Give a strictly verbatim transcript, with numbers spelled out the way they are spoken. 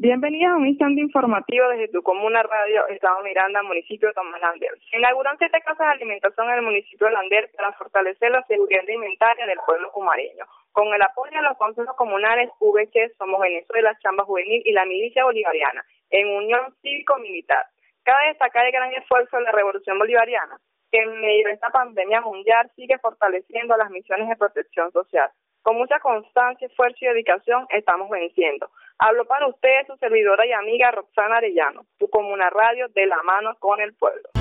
Bienvenidos a un instante informativo desde tu comuna radio, Estado Miranda, municipio de Tomás Lander. Se inauguran siete casas de alimentación en el municipio de Lander para fortalecer la seguridad alimentaria del pueblo cumareño. Con el apoyo de los consejos comunales V H, Somos Venezuela, Chamba Juvenil y la Milicia Bolivariana, en unión cívico-militar. Cabe destacar el gran esfuerzo de la Revolución Bolivariana, que en medio de esta pandemia mundial sigue fortaleciendo las misiones de protección social. Con mucha constancia, esfuerzo y dedicación estamos venciendo. Hablo para ustedes su servidora y amiga Roxana Arellano, tu comuna radio de la mano con el pueblo.